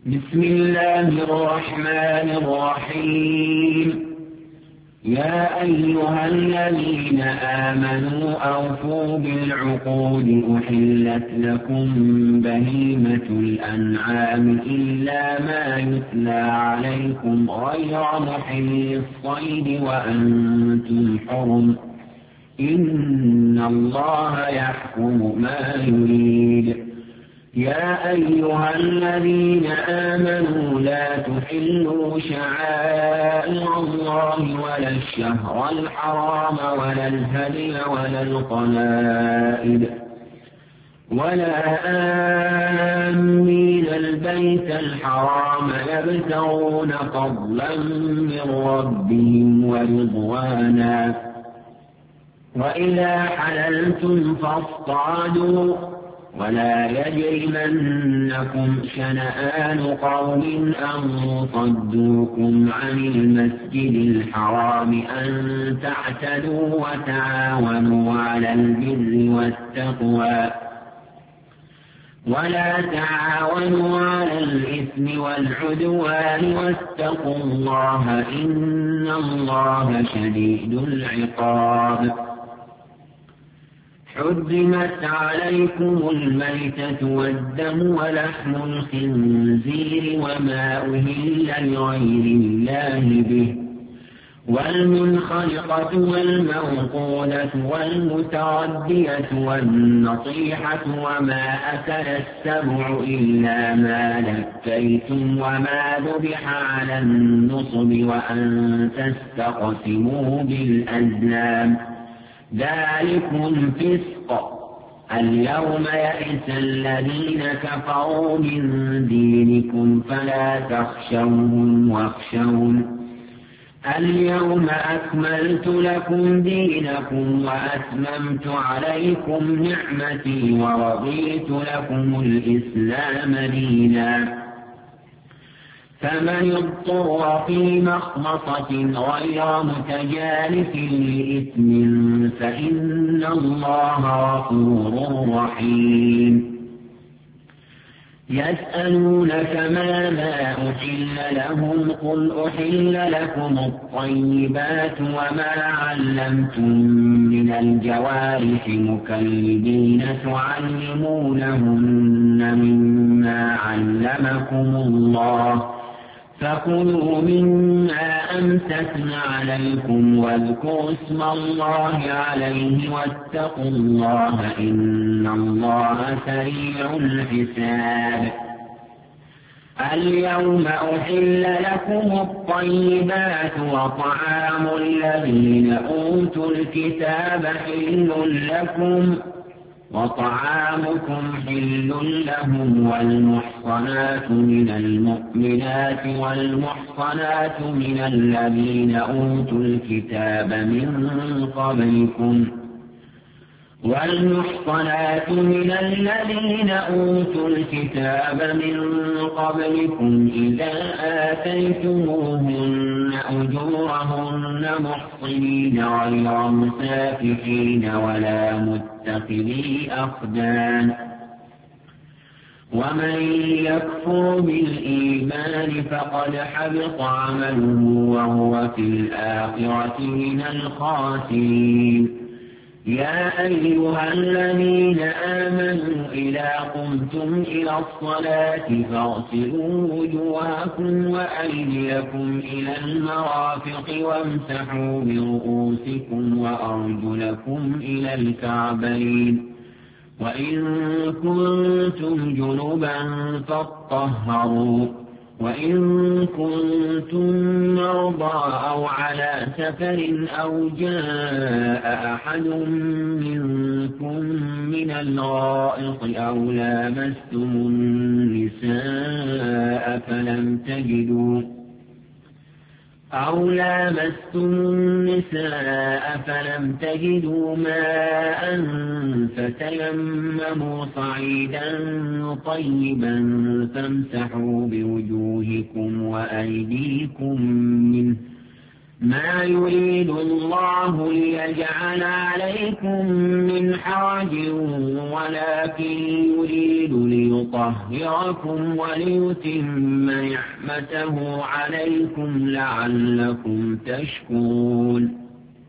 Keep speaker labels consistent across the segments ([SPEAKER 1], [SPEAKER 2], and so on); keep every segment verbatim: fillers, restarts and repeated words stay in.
[SPEAKER 1] بسم الله الرحمن الرحيم. يا أيها الذين آمنوا أوفوا بالعقود أحلت لكم بهيمة الأنعام إلا ما يتلى عليكم غير محل الصيد وأنتم حرم إن الله يحكم ما يريد. يا أيها الذين آمنوا لا تحلوا شعائر الله ولا الشهر الحرام ولا الهدي ولا القلائد ولا آمين البيت الحرام يبتغون فضلا من ربهم ورضوانا. وإذا حللتم فاصطادوا ولا يجرمنكم شنآن قوم أن صدوكم عن المسجد الحرام أن تعتدوا وتعاونوا على البر والتقوى ولا تعاونوا على الإثم والعدوان واتقوا الله إن الله شديد العقاب. حرمت عليكم الميتة والدم ولحم الخنزير وما أهل لغير الله به والمنخلقة والموقولة والمتردية والنطيحة وما أكل السبع إلا ما لكيتم وما ذبح على النصب وأن تستقسموا بالأزلام ذلكم فسق. اليوم يئس الذين كفروا من دينكم فلا تخشوهم واخشون اليوم أكملت لكم دينكم وأتممت عليكم نعمتي ورضيت لكم الإسلام دينا. فمن اضطر في مخمصة غير متجانف لإثم فإن الله غفور رحيم. يسألونك ماذا أحل لهم قل أحل لكم الطيبات وما علمتم من الجوارح مكلبين تعلمونهن مما علمكم الله فكلوا مما أمسكن عليكم واذكروا اسم الله عليه واتقوا الله إن الله سريع الحساب. اليوم أحل لكم الطيبات وطعام الذين أوتوا الكتاب حل لكم وطعامكم حل لهم والمحصنات من المؤمنات والمحصنات من الذين أوتوا الكتاب من قبلكم والمحصنات من الذين أوتوا الكتاب من قبلكم إذا آتيتموهن أجورهن محصنين غير مسافحين ولا متخذي أخدان. ومن يكفر بالإيمان فقد حبط عمله وهو في الآخرة من الخاسرين. يا أيها الذين آمنوا إذا قمتم إلى الصلاة فاغسلوا وجوهكم وأيديكم إلى المرافق وامسحوا برؤوسكم وأرجلكم إلى الكعبين وإن كنتم جنبا فاطهروا وإن كنتم مرضى أو على سفر أو جاء أحد منكم من الغائط أو لامستم النساء فلم تجدوا أو لامستم النساء فلم تجدوا ماء فتيمموا صعيدا طيبا فامسحوا بوجوهكم وأيديكم منه ما يريد الله ليجعل عليكم من حرج ولكن يريد ليطهركم وليتم نعمته عليكم لعلكم تشكرون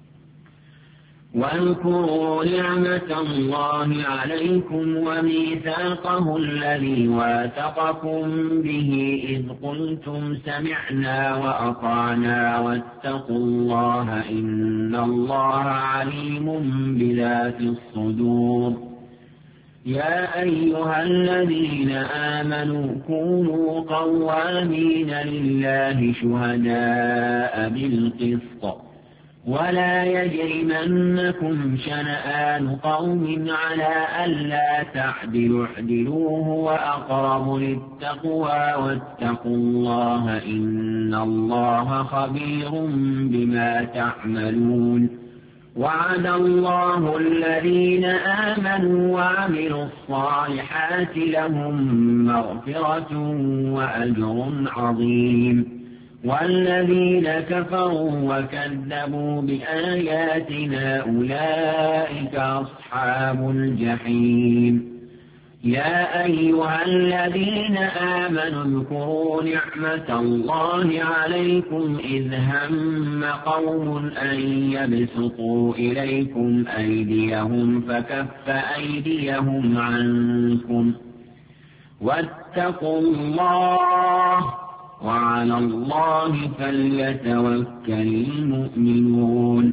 [SPEAKER 1] واذكروا نعمة الله عليكم وميثاقه الذي واثقكم به إذ قلتم سمعنا وأطعنا واتقوا الله إن الله عليم بذات الصدور يا أيها الذين آمنوا كونوا قوامين لله شهداء بالقسط ولا يجرمنكم شنآن قوم على ألا تعدلوا اعدلوا هو أقرب للتقوى واتقوا الله إن الله خبير بما تعملون وعد الله الذين آمنوا وعملوا الصالحات لهم مغفرة وأجر عظيم والذين كفروا وكذبوا بآياتنا أولئك أصحاب الجحيم يا أيها الذين آمنوا اذكروا نعمة الله عليكم إذ هم قوم أن يبسطوا إليكم أيديهم فكف أيديهم عنكم واتقوا الله وعلى الله فليتوكل المؤمنون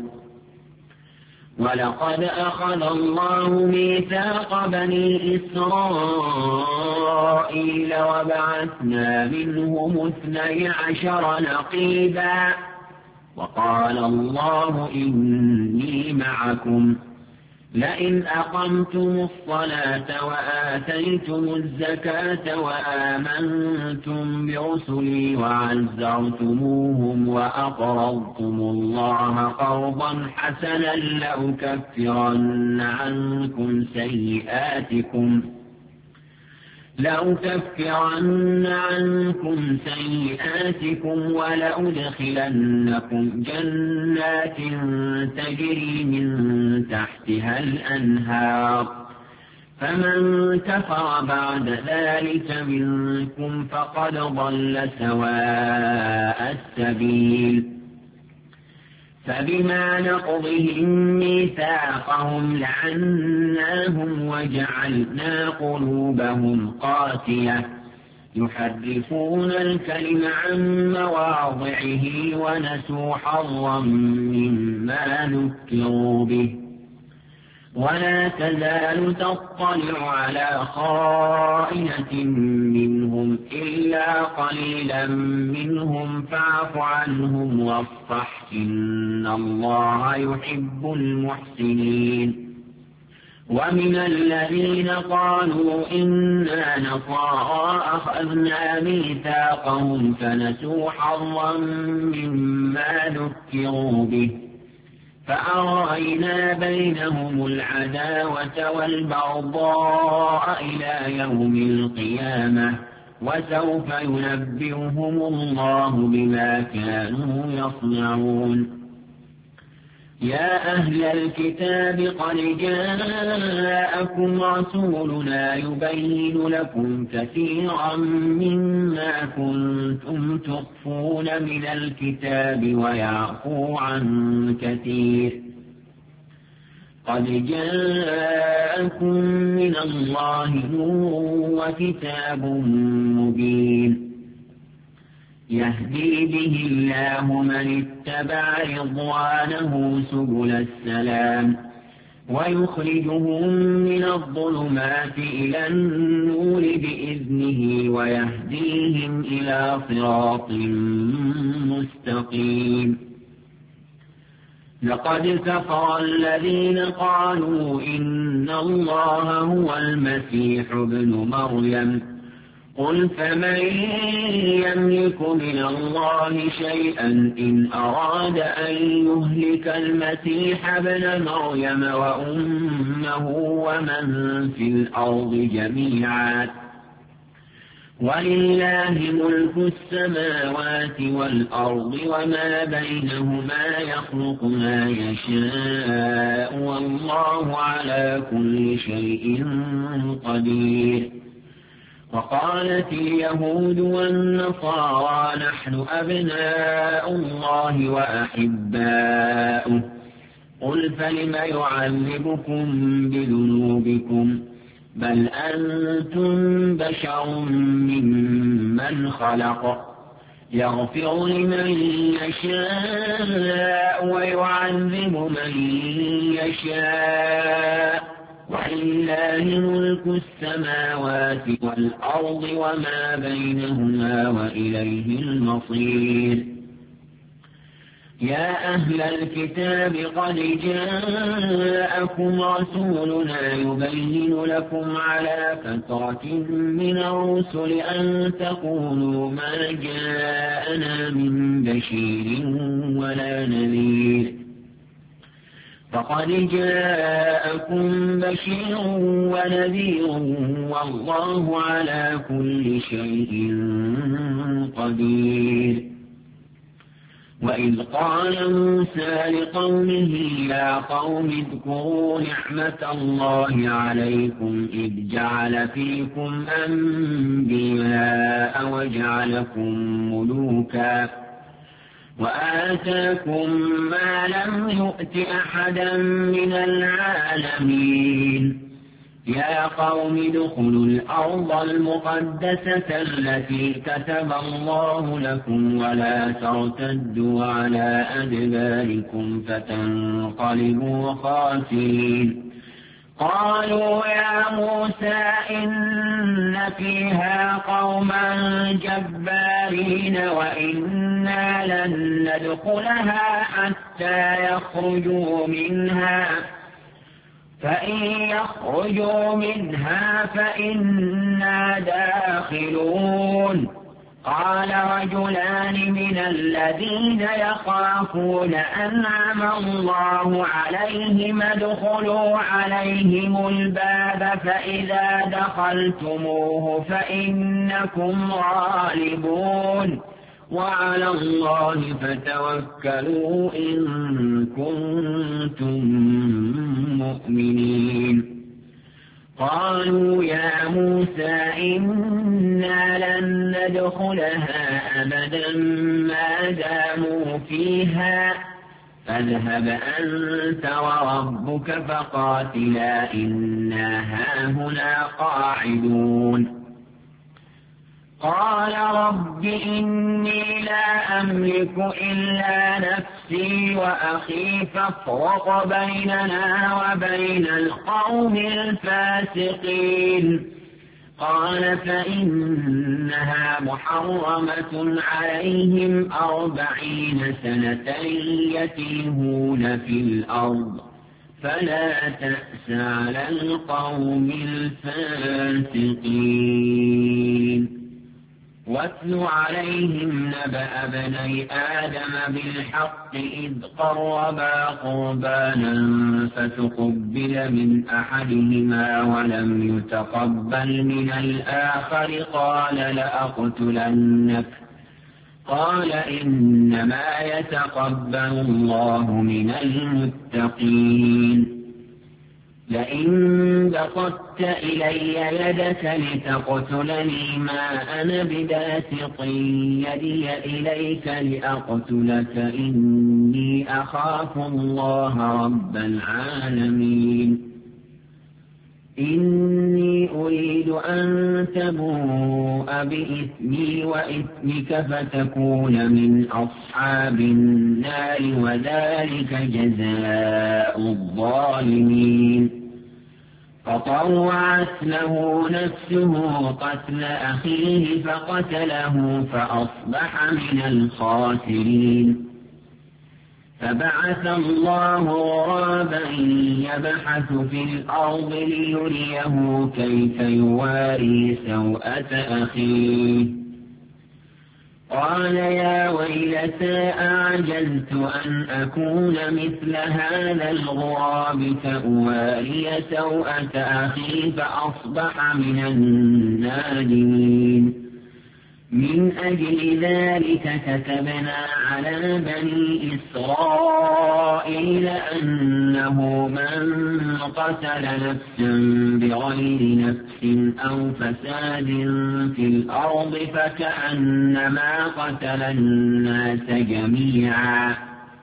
[SPEAKER 1] ولقد أخذ الله ميثاق بني إسرائيل وبعثنا منهم اثني عشر نقيبا وقال الله إني معكم لئن أقمتم الصلاة وآتيتم الزكاة وآمنتم برسلي وعزرتموهم وأقرضتم الله قرضا حسنا لأكفرن عنكم سيئاتكم لأكفرن عنكم سيئاتكم ولأدخلنكم جنات تجري من تحتها الأنهار فمن كفر بعد ذلك منكم فقد ضل سواء السبيل فبما نقضهم ميثاقهم لعناهم وجعلنا قلوبهم قاسية يحرفون الكلم عن مواضعه ونسوا حظا مما ذكروا به ولا تزال تطلع على خائنة منهم إلا قليلا منهم فاعف عنهم واصفح إن الله يحب المحسنين ومن الذين قالوا إنا نصارى أخذنا ميثاقهم فنسوا حظا مما ذكروا به فأغرينا بينهم العداوة والبغضاء إلى يوم القيامة وسوف ينبئهم الله بما كانوا يصنعون يا أهل الكتاب قد جاءكم رسولنا يبين لكم كثيرا مما كنتم تخفون من الكتاب ويعفو عن كثير قد جاءكم من الله نور وكتاب مبين يهدي به الله من اتبع رضوانه سبل السلام ويخرجهم من الظلمات إلى النور بإذنه ويهديهم إلى صراط مستقيم لقد كفر الذين قالوا إن الله هو المسيح ابن مريم قل فمن يملك من الله شيئا إن أراد أن يهلك المسيح ابن مريم وأمه ومن في الأرض جميعا ولله ملك السماوات والأرض وما بينهما يخلق ما يشاء والله على كل شيء قدير. وقالت اليهود والنصارى نحن أبناء الله وأحباؤه قل فلم يعذبكم بذنوبكم بل أنتم بشر ممن خلق يغفر لمن يشاء ويعذب من يشاء ولله ملك السماوات والأرض وما بينهما وإليه المصير. يا أهل الكتاب قد جاءكم رسولنا يبين لكم على فترة من الرسل أن تقولوا ما جاءنا من بشير ولا نذير فقد جاءكم بشير ونذير والله على كل شيء قدير. وإذ قال موسى لقومه يا قوم اذكروا نعمة الله عليكم إذ جعل فيكم أنبياء وجعلكم ملوكا وآتاكم ما لم يؤت أحدا من العالمين. يا قوم ادخلوا الأرض المقدسة التي كتب الله لكم ولا ترتدوا على أدباركم فتنقلبوا خاسرين. قالوا يا موسى إن فيها قوما جبارين وإنا لن ندخلها حتى يخرجوا منها فإن يخرجوا منها فإنا داخلون. قال رجلان من الذين يخافون أنعم الله عليهم ادخلوا عليهم الباب فإذا دخلتموه فإنكم غالبون وعلى الله فتوكلوا إن كنتم مؤمنين. قالوا يا موسى إنا لن ندخلها أبدا ما داموا فيها فاذهب أنت وربك فقاتلا إنا هاهنا قاعدون. قال رب إني لا أملك إلا نفسي وأخي فافرق بيننا وبين القوم الفاسقين. قال فإنها محرمة عليهم أربعين سنة يتيهون في الأرض فلا تأس على القوم الفاسقين. واتل عليهم نبأ بني آدم بالحق إذ قربا قربانا فتقبل من أحدهما ولم يتقبل من الآخر قال لأقتلنك قال إنما يتقبل الله من المتقين. لئن بسطت إلي يدك لتقتلني ما أنا بباسط يدي إليك لأقتلك إني أخاف الله رب العالمين. إني أريد أن تبوء بإثمي وإثمك فتكون من أصحاب النار وذلك جزاء الظالمين. فطوعت له نفسه قتل أخيه فقتله فأصبح من الخاسرين. فبعث الله غرابا يبحث في الأرض ليريه كيف يواري سوءة أخيه. قال يا ويلتى أعجزت أن أكون مثل هذا الغراب فأواري سوءة أخي فأصبح من النادمين. من أجل ذلك كتبنا على بني إسرائيل أنه من قتل نفسا بغير نفس أو فساد في الأرض فكأنما قتل الناس جميعا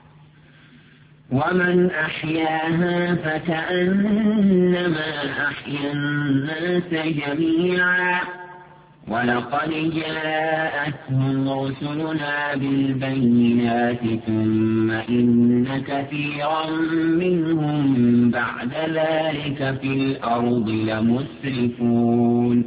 [SPEAKER 1] ومن أحياها فكأنما أحيا الناس جميعا ولقد جاءتهم رسلنا بالبينات ثم إن كثيرا منهم بعد ذلك في الأرض لمسرفون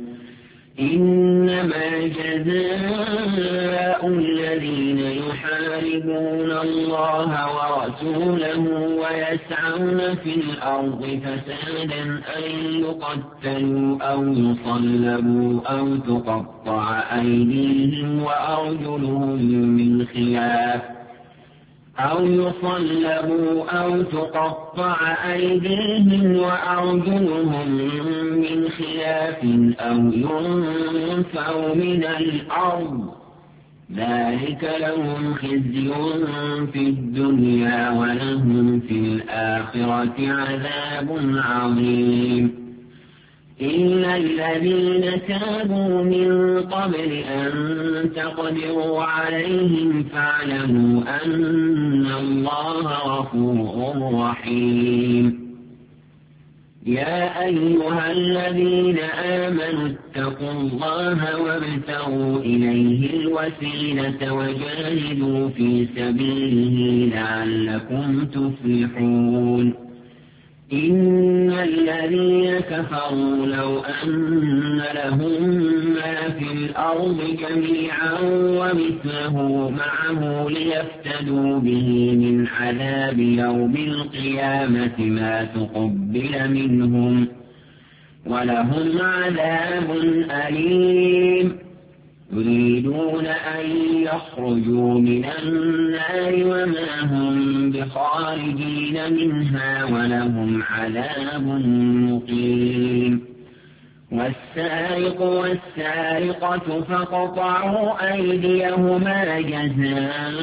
[SPEAKER 1] إنما جزاء الذين يحاربون الله ورسوله ويسعون في الأرض فسادا أن يقتلوا أو يصلبوا أو تقطع أيديهم وأرجلهم من خلاف أو يصلبوا أو تقطع أيديهم وأرجلهم من خلاف أو ينفوا من الأرض ذلك لهم خزي في الدنيا ولهم في الآخرة عذاب عظيم إلا الذين تابوا من قبل أن تقدروا عليهم فاعلموا أن الله غفور رحيم يا أيها الذين آمنوا اتقوا الله وابتغوا إليه الوسيلة وجاهدوا في سبيله لعلكم تفلحون إن الذين كفروا لو أن لهم ما في الأرض جميعا ومثله معه ليفتدوا به من عذاب يوم القيامة ما تقبل منهم ولهم عذاب أليم يريدون أن يخرجوا من النار وما هم بخارجين منها ولهم عذاب مقيم والسارق والسارقة فاقطعوا أيديهما جزاء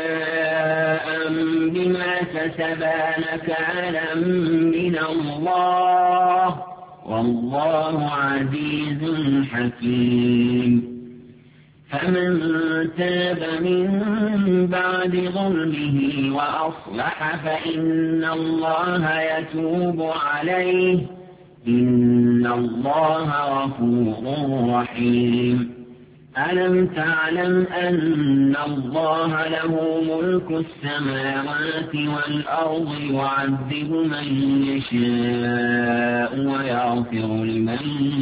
[SPEAKER 1] بما كسبا نكالا من الله والله عزيز حكيم فمن تاب من بعد ظلمه وأصلح فإن الله يتوب عليه إن الله غفور رحيم ألم تعلم أن الله له ملك السماوات والأرض يعذب من يشاء ويغفر لمن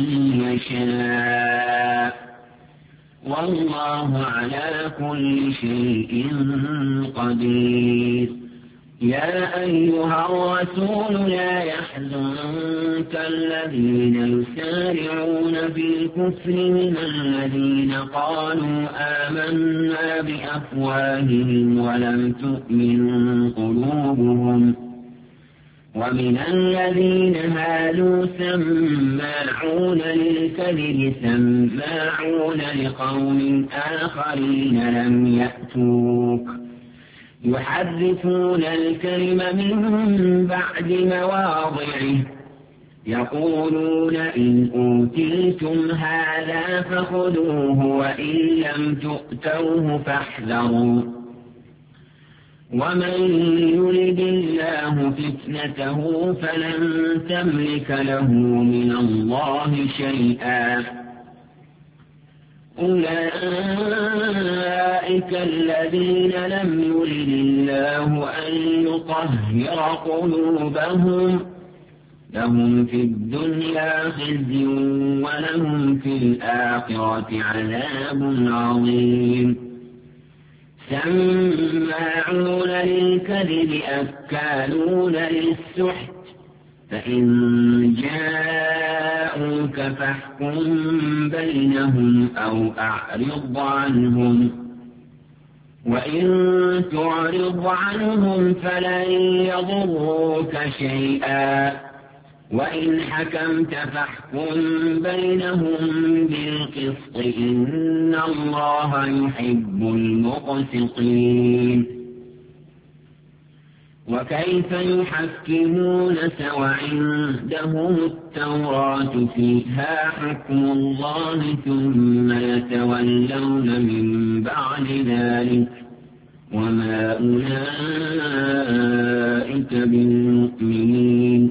[SPEAKER 1] يشاء والله على كل شيء قدير يا أيها الرسول لا يحزنك الذين يسارعون بالكفر من الذين قالوا آمنا بأفواههم ولم تؤمن قلوبهم ومن الذين هادوا سماعون للكذب سماعون لقوم آخرين لم يأتوك يحرفون الكلم من بعد مواضعه يقولون إن أوتيتم هذا فخذوه وإن لم تؤتوه فاحذروا ومن يرد الله فتنته فلن تملك له من الله شيئا أولئك الذين لم يرد الله أن يطهر قلوبهم لهم في الدنيا خزي ولهم في الآخرة عذاب عظيم سماعون للكذب أكالون للسحت فإن جاءوك فاحكم بينهم أو أعرض عنهم وإن تعرض عنهم فلن يضروك شيئا وإن حكمت فاحكم بينهم بالقسط إن الله يحب المقسطين. وكيف يحكمونك وعندهم التوراة فيها حكم الله ثم يتولون من بعد ذلك وما أولئك بالمؤمنين.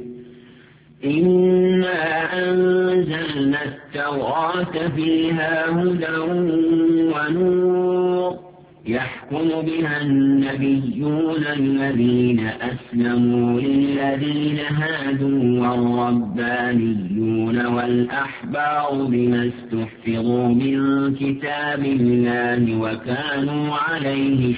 [SPEAKER 1] إنا أنزلنا التوراة فيها هدى ونور يحكم بها النبيون الذين أسلموا للذين هادوا والربانيون والأحبار بما استحفظوا من كتاب الله وكانوا عليه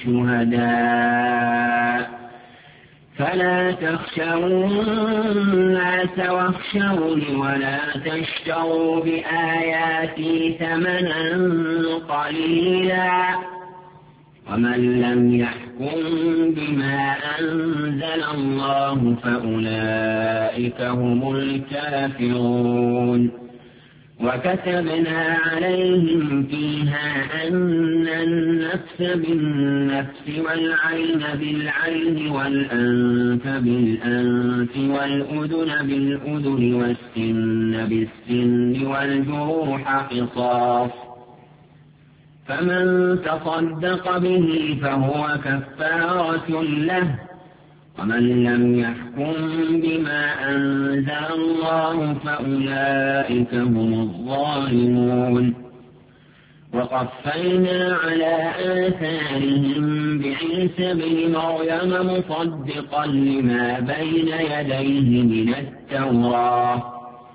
[SPEAKER 1] شهداء فلا تخشوا الناس واخشوني ولا تشتروا بآياتي ثمنا قليلا ومن لم يحكم بما أنزل الله فأولئك هم الكافرون. وكتبنا عليهم فيها أن النفس بالنفس والعين بالعين والأنف بالأنف والأذن بالأذن والسن بالسن والجروح قصاص فمن تصدق به فهو كفارة له ومن لم يحكم بما أنزل الله فأولئك هم الظالمون. وقفينا على آثارهم بعيسى بن مريم مصدقا لما بين يديه من التوراة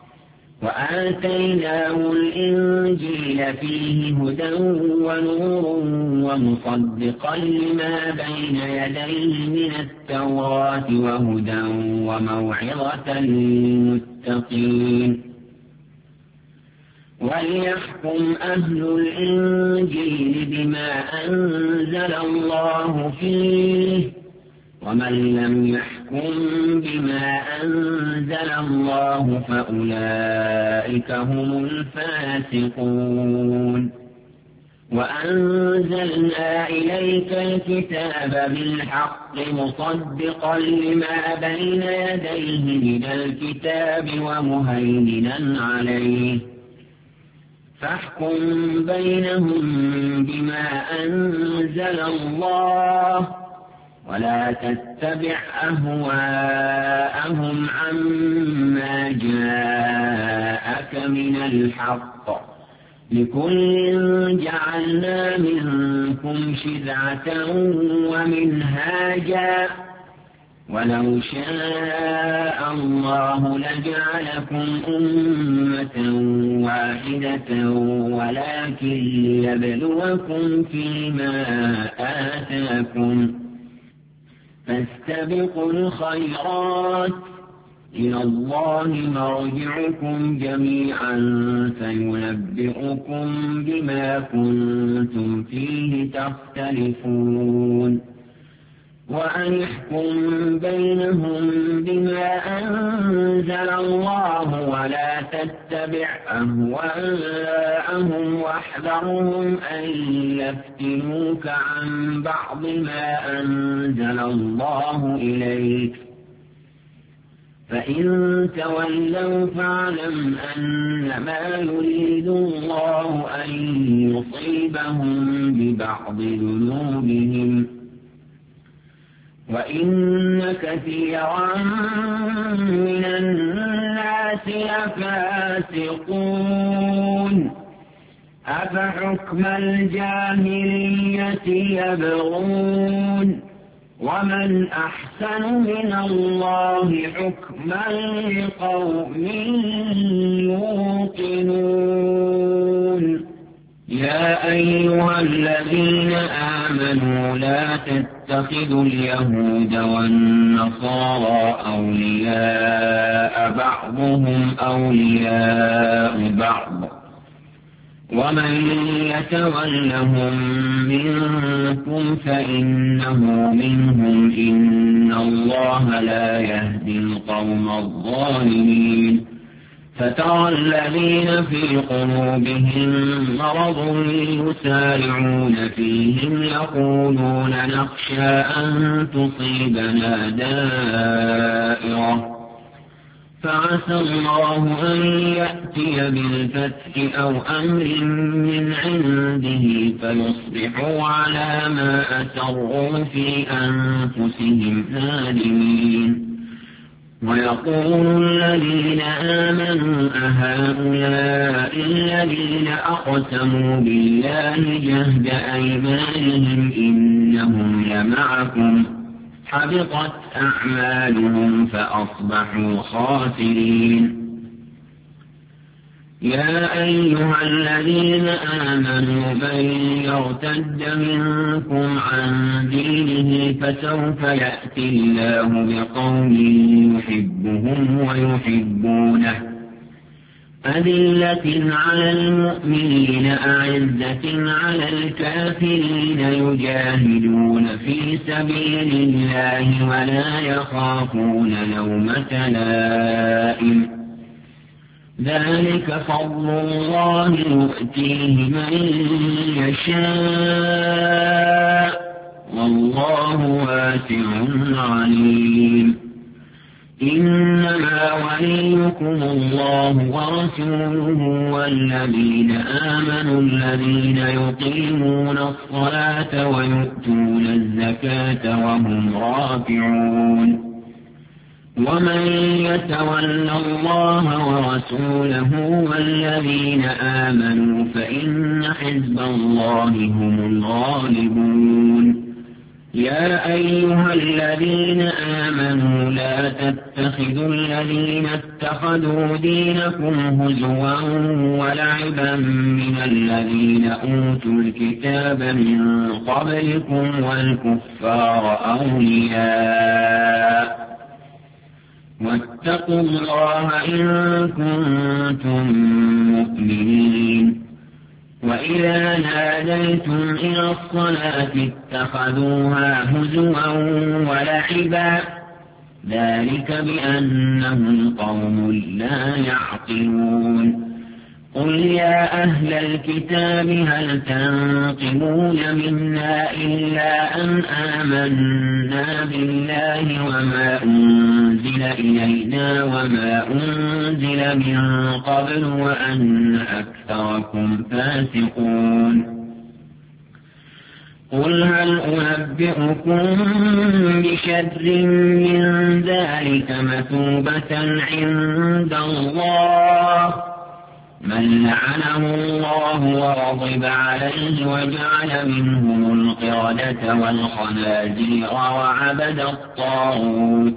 [SPEAKER 1] وآتيناه الإنجيل فيه هدى ونور ومصدقا لما بين يديه من التوراة وهدى وموعظة للمتقين. وليحكم أهل الإنجيل بما أنزل الله فيه ومن لم يحكم بما أنزل الله فأولئك هم الفاسقون. وأنزلنا إليك الكتاب بالحق مصدقا لما بين يديه من الكتاب ومهيمنا عليه فاحكم بينهم بما أنزل الله ولا تتبع أهواءهم عما جاءك من الحق لكل جعلنا منكم شرعة ومنهاجا ولو شاء الله لجعلكم أمة واحدة ولكن ليبلوكم فيما آتاكم فاستبقوا الخيرات إلى الله مرجعكم جميعا فينبئكم بما كنتم فيه تختلفون. وأن احكم بينهم بما أنزل الله ولا تتبع أهواءهم واحذرهم أن يفتنوك عن بعض ما أنزل الله إليك فإن تولوا فاعلم أنما يريد الله أن يصيبهم ببعض ذنوبهم وإن كثيرا من الناس لفاسقون. أفحكم الجاهلية يبغون ومن أحسن من الله حكما لقوم يوقنون. يا أيها الذين آمنوا لا تتخذوا اليهود والنصارى أولياء بعضهم أولياء بعض ومن يتولهم منكم فإنه منهم إن الله لا يهدي القوم الظالمين فترى الذين في قلوبهم مرض يسارعون فيهم يقولون نخشى أن تصيبنا دائرة فعسى الله أن يأتي بالفتح أو أمر من عنده فيصبحوا على ما أسروا في أنفسهم نادمين ويقول الذين آمنوا أهؤلاء الذين أقسموا بالله جهد أيمانهم إنهم لمعكم حبطت أعمالهم فأصبحوا خاسرين يا أيها الذين آمنوا من يرتد منكم عن دينه فسوف يأتي الله بقوم يحبهم ويحبونه أذلة على المؤمنين أعزة على الكافرين يجاهدون في سبيل الله ولا يخافون لومة لائم ذلك فضل الله يؤتيه من يشاء والله واسع عليم إنما وليكم الله ورسوله والذين آمنوا الذين يقيمون الصلاة ويؤتون الزكاة وهم راكعون ومن يتول الله ورسوله والذين آمنوا فإن حزب الله هم الغالبون يا أيها الذين آمنوا لا تتخذوا الذين اتخذوا دينكم هزوا ولعبا من الذين أوتوا الكتاب من قبلكم والكفار أولياء واتقوا الله إن كنتم مؤمنين وإذا ناديتم إلى الصلاة اتخذوها هزوا ولعبا ذلك بأنهم قوم لا يعقلون قل يا أهل الكتاب هل تنقمون منا إلا أن آمنا بالله وما أنزل إلينا وما أنزل من قبل وأن أكثركم فاسقون قل هل أنبئكم بشر من ذلك مثوبة عند الله من لعنه الله وغضب عليه وجعل منهم القردة والخنازير وعبد الطاغوت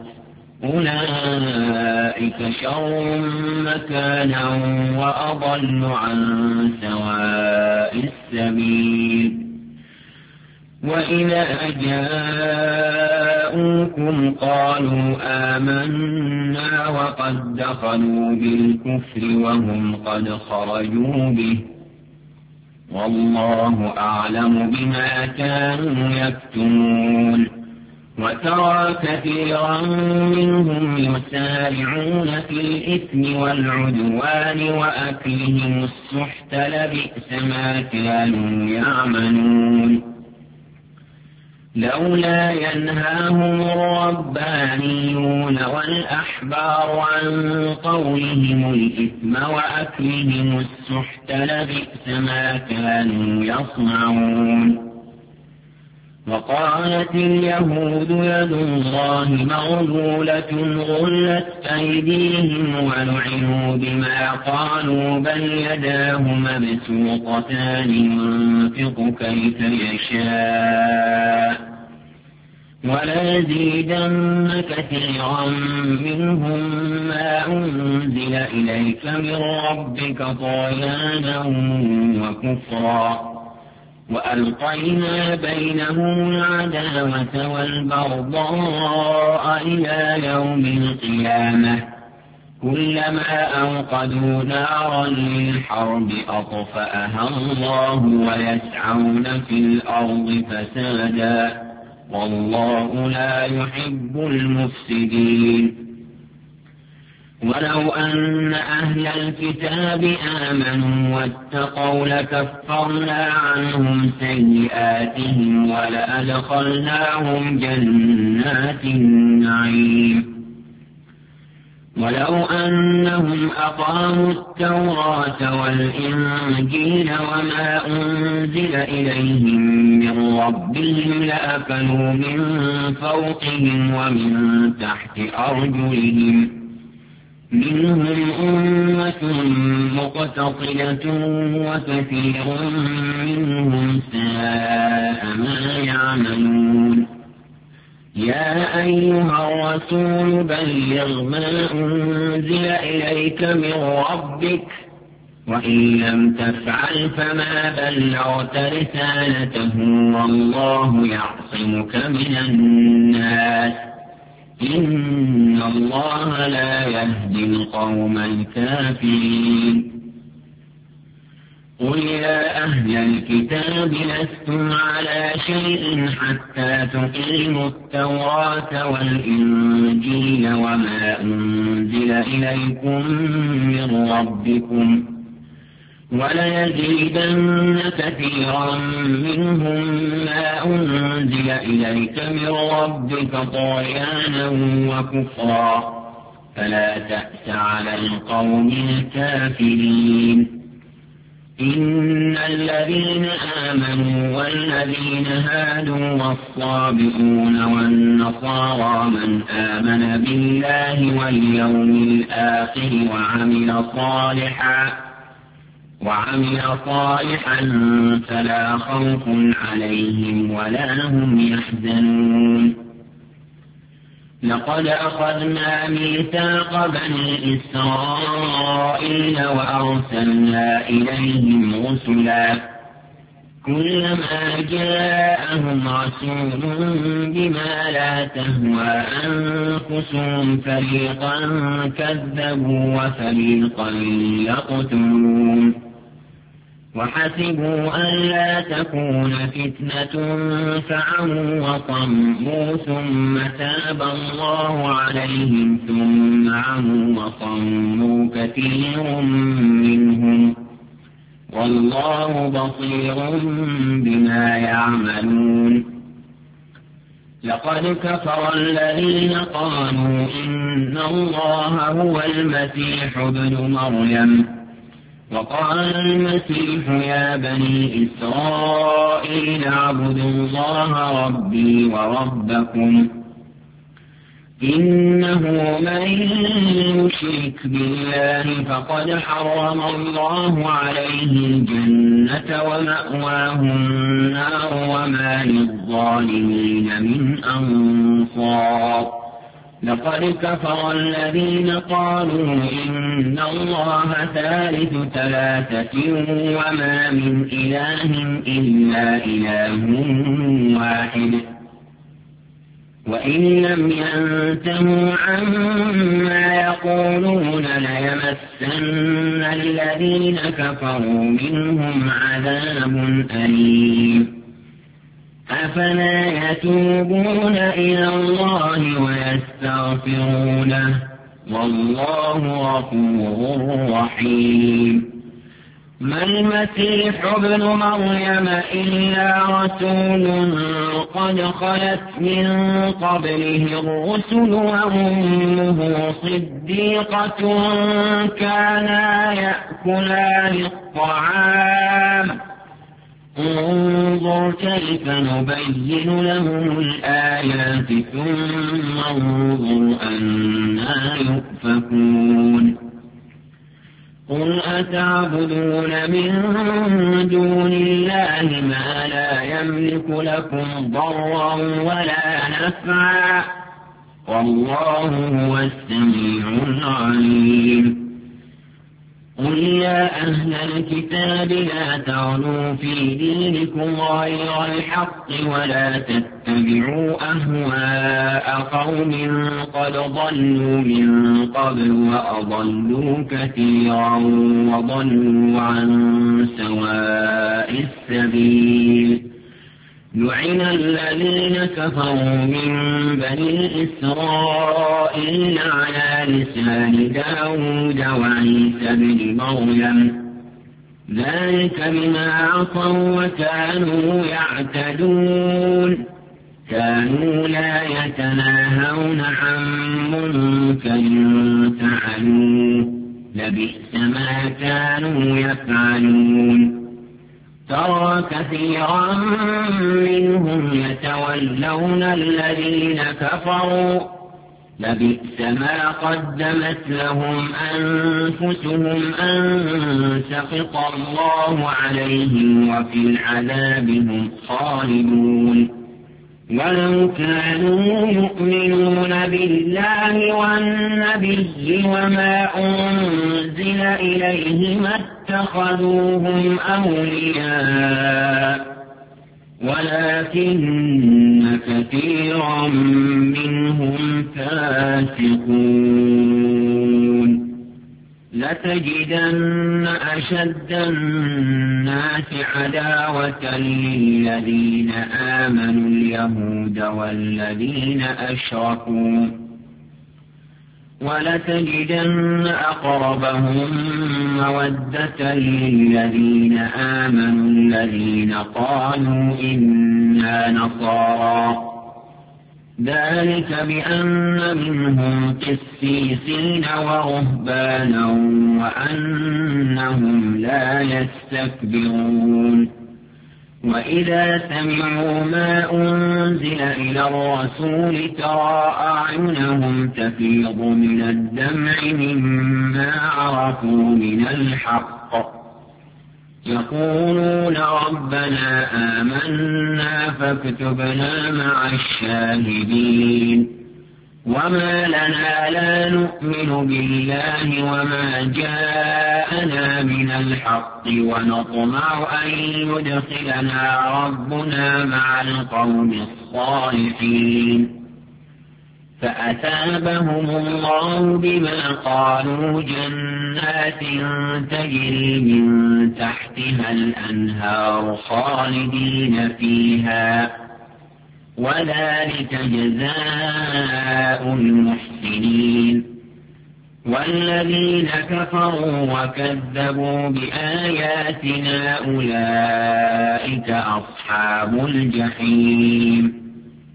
[SPEAKER 1] أولئك شر مكانا وأضل عن سواء السبيل وإذا جاءوكم قالوا آمنا وقد دخلوا بالكفر وهم قد خرجوا به والله أعلم بما كانوا يكتمون وترى كثيرا منهم يسارعون في الإثم والعدوان وأكلهم السحت لبئس ما كانوا يعملون لولا ينهاهم الربانيون والأحبار عن قولهم الإثم وأكلهم السحت لبئس ما كانوا يصنعون وقالت اليهود يد الله مغلولة غلت أيديهم ولعنوا بما قالوا بل يداه مبسوطتان ينفق كيف يشاء وليزيدن كثيرا منهم ما أنزل إليك من ربك طغيانا وكفرا وألقينا بينهم العداوة والبغضاء إلى يوم القيامة كلما أوقدوا نارا للحرب أطفأها الله ويسعون في الأرض فسادا والله لا يحب المفسدين. ولو أن أهل الكتاب آمنوا واتقوا لكفرنا عنهم سيئاتهم ولأدخلناهم جنات النعيم. ولو أنهم أقاموا التوراة والإنجيل وما أنزل إليهم من ربهم لأكلوا من فوقهم ومن تحت أرجلهم منهم أمة مقتصدة وكثير منهم ساء ما يعملون. يا أيها الرسول بلغ ما أنزل إليك من ربك وإن لم تفعل فما بلغت رسالته والله يعصمك من الناس إن الله لا يهدي القوم الكافرين. قل يا أهل الكتاب لستم على شيء حتى تقيموا التوراة والإنجيل وما أنزل إليكم من ربكم وليزيدن كثيرا منهم ما أنزل إليك من ربك طغيانا وكفرا فلا تأس على القوم الكافرين. إن الذين آمنوا والذين هادوا والصابئون والنصارى من آمن بالله واليوم الآخر وعمل صالحا وعمل صالحا فلا خوف عليهم ولا هم يحزنون. لقد أخذنا ميثاق بني إسرائيل وأرسلنا إليهم رسلا كلما جاءهم رسول بما لا تهوى أنفسهم فريقا كذبوا وفريقا يقتلون وحسبوا أن لا تكون فتنة فعموا وصموا ثم تاب الله عليهم ثم عموا وصموا كثير منهم والله بصير بما يعملون. لقد كفر الذين قالوا إن الله هو المسيح ابن مريم وقال المسيح يا بني إسرائيل اعبدوا الله ربي وربكم إنه من يشرك بالله فقد حرم الله عليه الجنة ومأواه النار وما للظالمين من أنصار. لقد كفر الذين قالوا إن الله ثالث ثلاثة وما من إله إلا إله واحد وإن لم ينتهوا عما يقولون ليمسن الذين كفروا منهم عذاب أليم. أفلا يتوبون إلى الله ويستغفرونه والله غفور رحيم. ما المسيح ابن مريم إلا رسول قد خلت من قبله الرسل وأمه صديقة كانا يأكلان الطعام انظر كيف نبين لهم الآيات ثم انظر أنا يؤفكون. قل أتعبدون من دون الله ما لا يملك لكم ضرا ولا نفعا والله هو السميع العليم. قل يا أهل الكتاب لا تغلوا في دينكم غير الحق ولا تتبعوا أهواء قوم قد ضلوا من قبل وأضلوا كثيرا وضلوا عن سواء السبيل لعن الذين كفروا من بني إسرائيل على لسان داود وعيسى بن مريم ذلك بما عصوا وكانوا يعتدون كانوا لا يتناهون عن منكر فعلوه لبئس ما كانوا يفعلون ترى كثيرا منهم يتولون الذين كفروا لبئس ما قدمت لهم أنفسهم أن سخط الله عليهم وفي العذاب هم خالدون ولو كانوا يؤمنون بالله والنبي وما أنزل إليه ما اتخذوهم أولياء ولكن كثيرا منهم فاسقون لتجدن أشد الناس عداوة للذين آمنوا اليهود والذين أشركوا ولتجدن أقربهم مودة للذين آمنوا الذين قالوا إنا نصارى ذلك بأن منهم قسيسين ورهبانا وأنهم لا يستكبرون وإذا سمعوا ما أنزل إلى الرسول ترى أعينهم تفيض من الدمع مما عرفوا من الحق يقولون ربنا آمنا فاكتبنا مع الشاهدين وما لنا لا نؤمن بالله وما جاءنا من الحق ونطمع أن يدخلنا ربنا مع القوم الصالحين فأثابهم الله بما قالوا جنات تجري من تحتها الأنهار خالدين فيها وذلك جزاء المحسنين والذين كفروا وكذبوا بآياتنا أولئك أصحاب الجحيم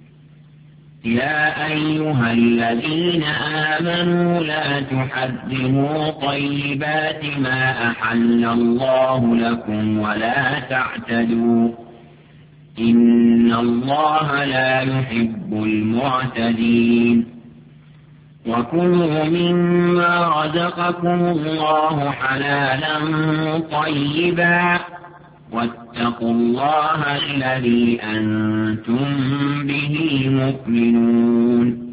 [SPEAKER 1] يا أيها الذين آمنوا لا تحرموا طيبات ما أحل الله لكم ولا تعتدوا إن الله لا يحب المعتدين وكلوا مما رزقكم الله حلالا طيبا واتقوا الله الذي أنتم به مؤمنون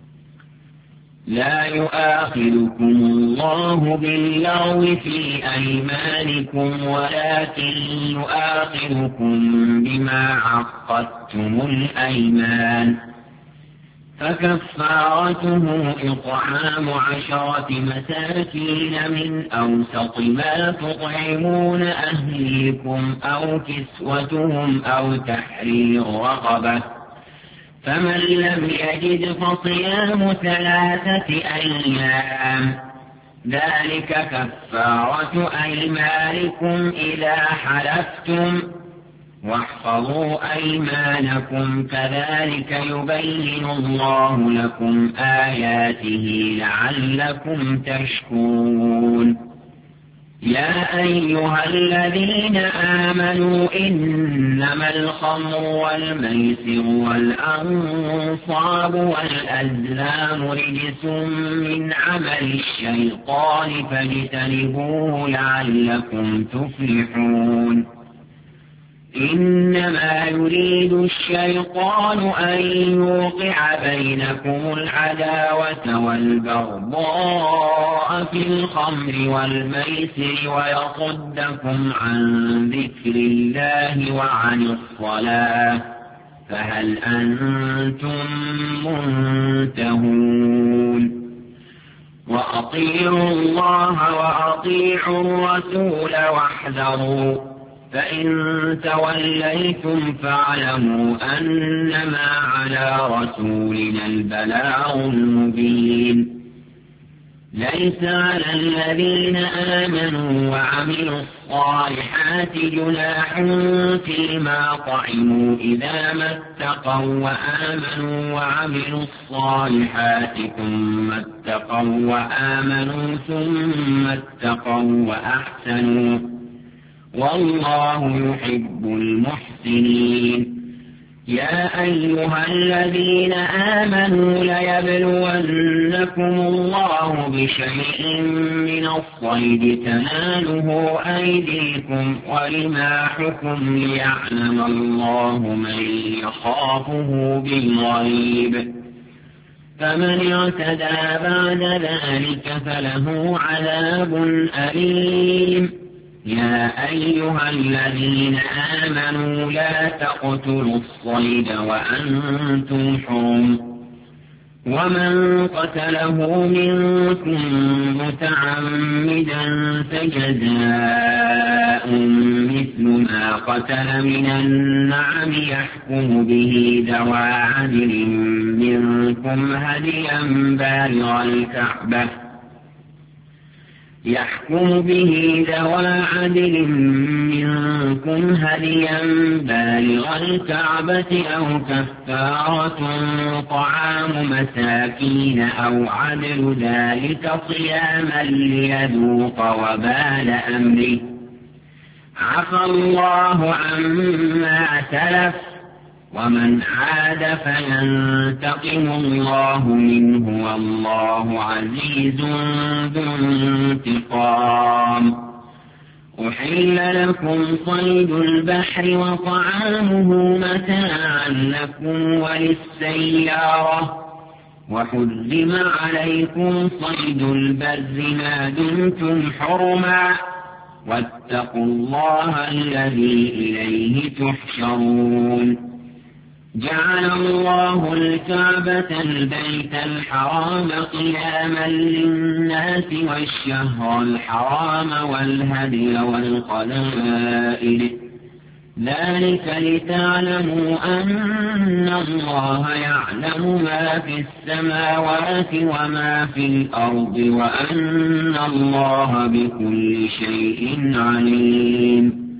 [SPEAKER 1] لا يؤاخذكم الله باللغو في أيمانكم ولكن يؤاخذكم بما عقدتم الأيمان فكفارته إطعام عشرة مساكين من أوسط ما تطعمون أهليكم أو كسوتهم أو تحرير رقبة فمن لم يجد فصيام ثلاثة أيام ذلك كفارة أيمانكم إذا حلفتم واحفظوا أيمانكم كذلك يبين الله لكم آياته لعلكم تشكرون يا أيها الذين آمنوا إنما الخمر والميسر والأنصاب والأزلام رجس من عمل الشيطان فاجتنبوه لعلكم تفلحون إنما يريد الشيطان أن يوقع بينكم العداوة والبغضاء في الخمر والميسر ويصدكم عن ذكر الله وعن الصلاة فهل أنتم منتهون وأطيعوا الله وأطيعوا الرسول واحذروا فإن توليتم فاعلموا أنما على رسولنا البلاغ المبين ليس على الذين آمنوا وعملوا الصالحات جناح فيما طعموا إذا ما اتقوا وآمنوا وعملوا الصالحات ثم اتقوا وآمنوا ثم اتقوا وأحسنوا والله يحب المحسنين يا أيها الذين آمنوا ليبلونكم الله بشيء من الصيد تناله أيديكم ورماحكم ليعلم الله من يخافه بالغيب فمن اعتدى بعد ذلك فله عذاب أليم يا أيها الذين آمنوا لا تقتلوا الصيد وأنتم حرم ومن قتله منكم متعمدا فجزاء مثل ما قتل من النعم يحكم به ذوى عدل منكم هديا بالغ الكعبة يحكم به ذوى عدل منكم هديا بالغ الكعبة أو كفارة طعام مساكين أو عدل ذلك صياما ليذوق وبال أمره عفى الله عما سلف ومن عاد فينتقم الله منه والله عزيز ذو انتقام أحل لكم صيد البحر وطعامه متاعا لكم وللسيارة وحرم عليكم صيد البر ما دمتم حرما واتقوا الله الذي إليه تحشرون جعل الله الكعبة البيت الحرام قياما للناس والشهر الحرام والهدي والقلائد ذلك لتعلموا أن الله يعلم ما في السماوات وما في الأرض وأن الله بكل شيء عليم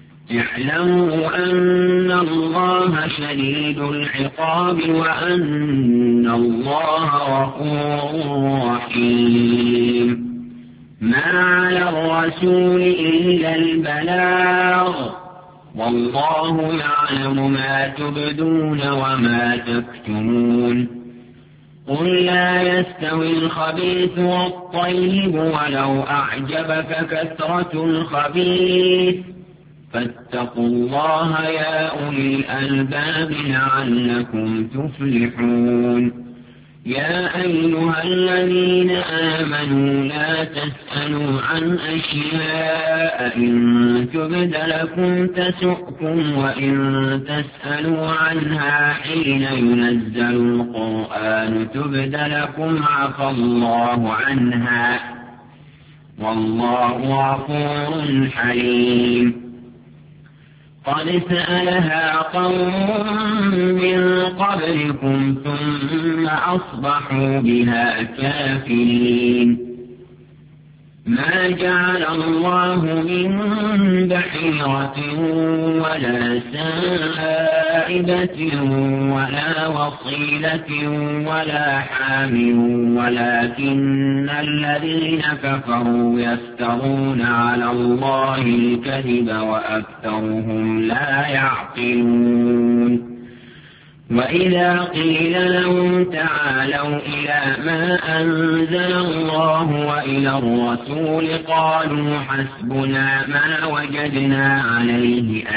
[SPEAKER 1] اعلموا أن الله شديد العقاب وأن الله غفور رحيم ما على الرسول إلا البلاغ والله يعلم ما تبدون وما تكتمون قل لا يستوي الخبيث والطيب ولو أعجبك كثرة الخبيث فاتقوا الله يا أولي الألباب لعلكم تفلحون يا أيها الذين آمنوا لا تسألوا عن أشياء إن تبد لكم تسؤكم وإن تسألوا عنها حين ينزل القرآن تبد لكم عفى الله عنها والله غفور حليم قد سألها قوم من قبلكم ثم أصبحوا بها كافرين ما جعل الله من بحيرة ولا سائبة ولا وصيلة ولا حام ولكن الذين كفروا يفترون على الله الكذب وأكثرهم لا يعقلون وإذا قيل لهم تعالوا إلى ما أنزل الله وإلى الرسول قالوا حسبنا ما وجدنا عليه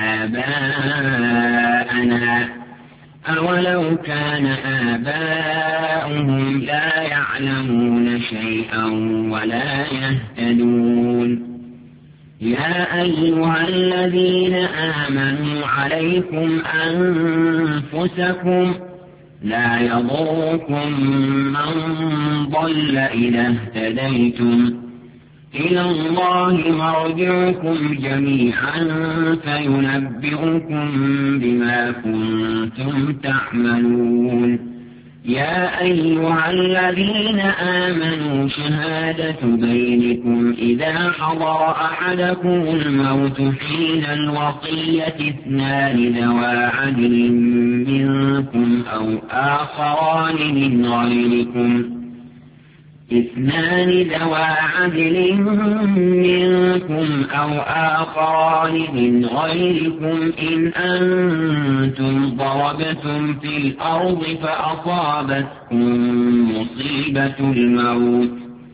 [SPEAKER 1] آباءنا أولو كان آباؤهم لا يعلمون شيئا ولا يهتدون يا أيها الذين آمنوا عليكم أنفسكم لا يضركم من ضل إذا اهتديتم إلى الله مرجعكم جميعا فينبئكم بما كنتم تعملون يا أيها الذين آمنوا شهادة بينكم إذا حضر أحدكم الموت حين الوصية اثنان ذوى عدل منكم أو آخران من غيركم اثنان ذوى عدل منكم أو آخران من غيركم إن أنتم ضربتم في الأرض فأصابتكم مصيبة الموت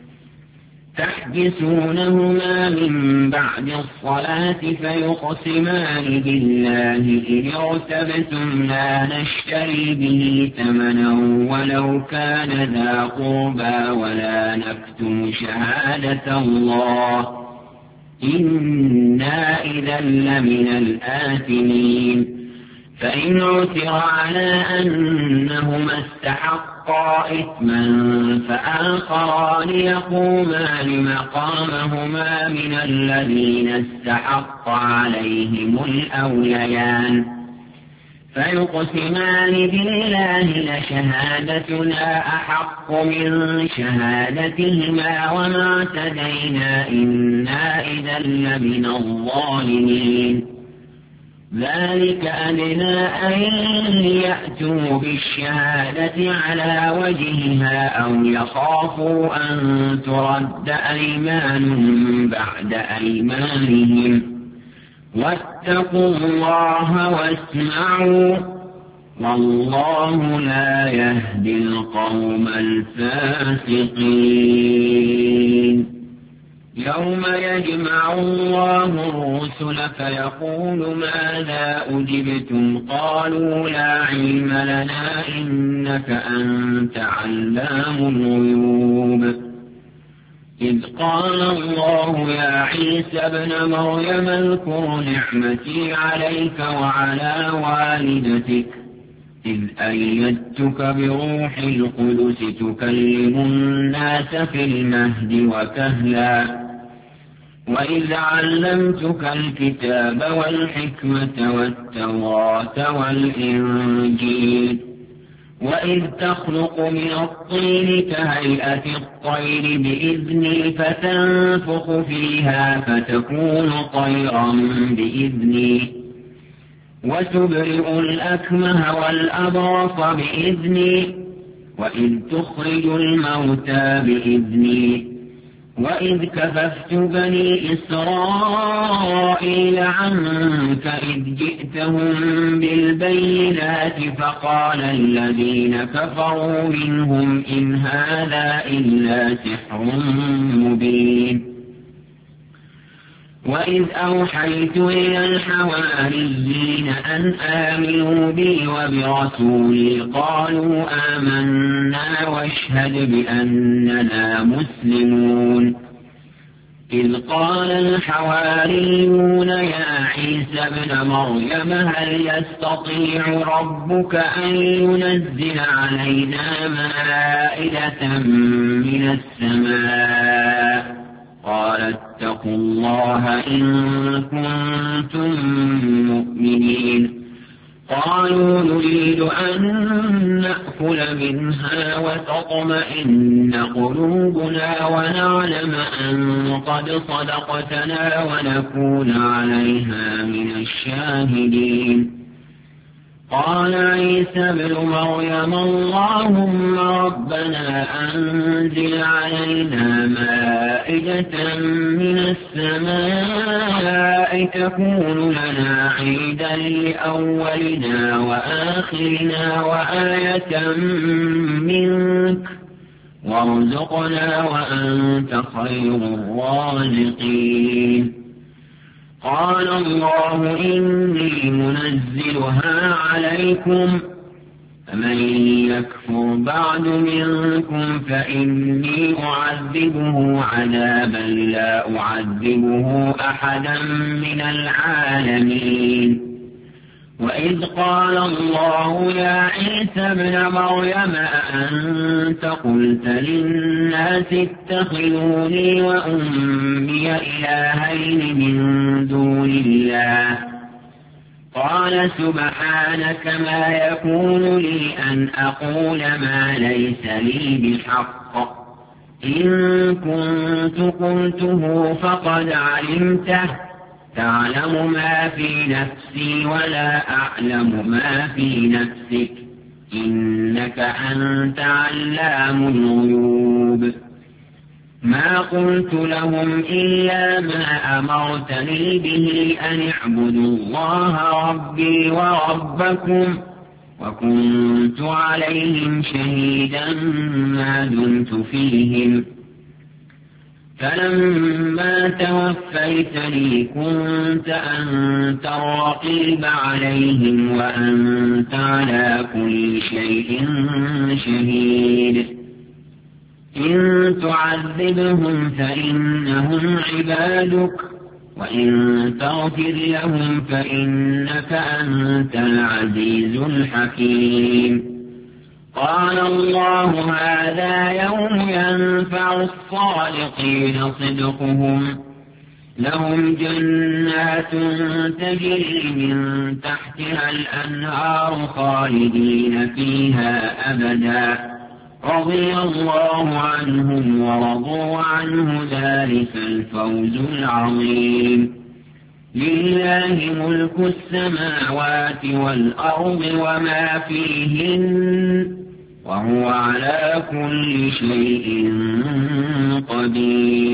[SPEAKER 1] تحبسونهما من بعد الصلاة فيقسمان بالله إن ارتبتم لا نشتري به ثمنا ولو كان ذا قربى ولا نكتم شهادة الله إنا إذا لمن الآثمين فإن عثر على أنهما استحقا إثما فآخران يقومان مقامهما من الذين استحق عليهم الأوليان فيقسمان بالله لشهادتنا أحق من شهادتهما وما اعتدينا إنا إذا لمن الظالمين ذلك أدنى أن يأتوا بالشهادة على وجهها أو يخافوا أن ترد أيمان بعد أيمانهم واتقوا الله واسمعوا والله لا يهدي القوم الفاسقين يوم يجمع الله الرسل فيقول ماذا أجبتم قالوا لا علم لنا إنك أنت علام الغيوب إذ قال الله يا عيسى ابن مريم اذكر نعمتي عليك وعلى والدتك إذ أيدتك بروح القدس تكلم الناس في المهد وكهلا وإذ علمتك الكتاب والحكمة والتوراة والإنجيل وإذ تخلق من الطين كهيئة الطير بإذني فتنفخ فيها فتكون طيرا بإذني وتبرئ الأكمه والأبرص بإذني وإذ تخرج الموتى بإذني وإذ كففت بني إسرائيل عنك إذ جئتهم بالبينات فقال الذين كفروا منهم إن هذا إلا سحر مبين وإذ أوحيت إلى الحواريين أن آمنوا بي وبرسولي قالوا آمنا واشهد بأننا مسلمون إذ قال الحواريون يا عيسى ابن مريم هل يستطيع ربك أن ينزل علينا مائدة من السماء قال اتقوا الله إن كنتم مؤمنين قالوا نريد أن نأكل منها وتطمئن قلوبنا ونعلم أن قد صدقتنا ونكون عليها من الشاهدين قال عيسى ابن مريم اللهم ربنا أنزل علينا مائدة من السماء تكون لنا عيدا لأولنا وآخرنا وآية منك وارزقنا وأنت خير الرازقين. قال الله إني منزلها عليكم فمن يكفر بعد منكم فإني أعذبه عذابا لا أعذبه أحدا من العالمين. وإذ قال الله يا عيسى ابن مريم أأنت قلت للناس اتخذوني وأمي إلهين من دون الله قال سبحانك ما يكون لي أن أقول ما ليس لي بحق إن كنت قلته فقد علمته تعلم ما في نفسي ولا أعلم ما في نفسك إنك أنت علام الغيوب. ما قلت لهم إلا ما أمرتني به أن اعبدوا الله ربي وربكم وكنت عليهم شهيدا ما دمت فيهم فلما توفيتني كنت أنت الرقيب عليهم وأنت على كل شيء شهيد. إن تعذبهم فإنهم عبادك وإن تغفر لهم فإنك أنت العزيز الحكيم. قال الله هذا يوم ينفع الصادقين صدقهم لهم جنات تجري من تحتها الأنهار خالدين فيها أبدا رضي الله عنهم ورضوا عنه ذلك الفوز العظيم. لله ملك السماوات والأرض وما فيهن وهو على كل شيء قدير.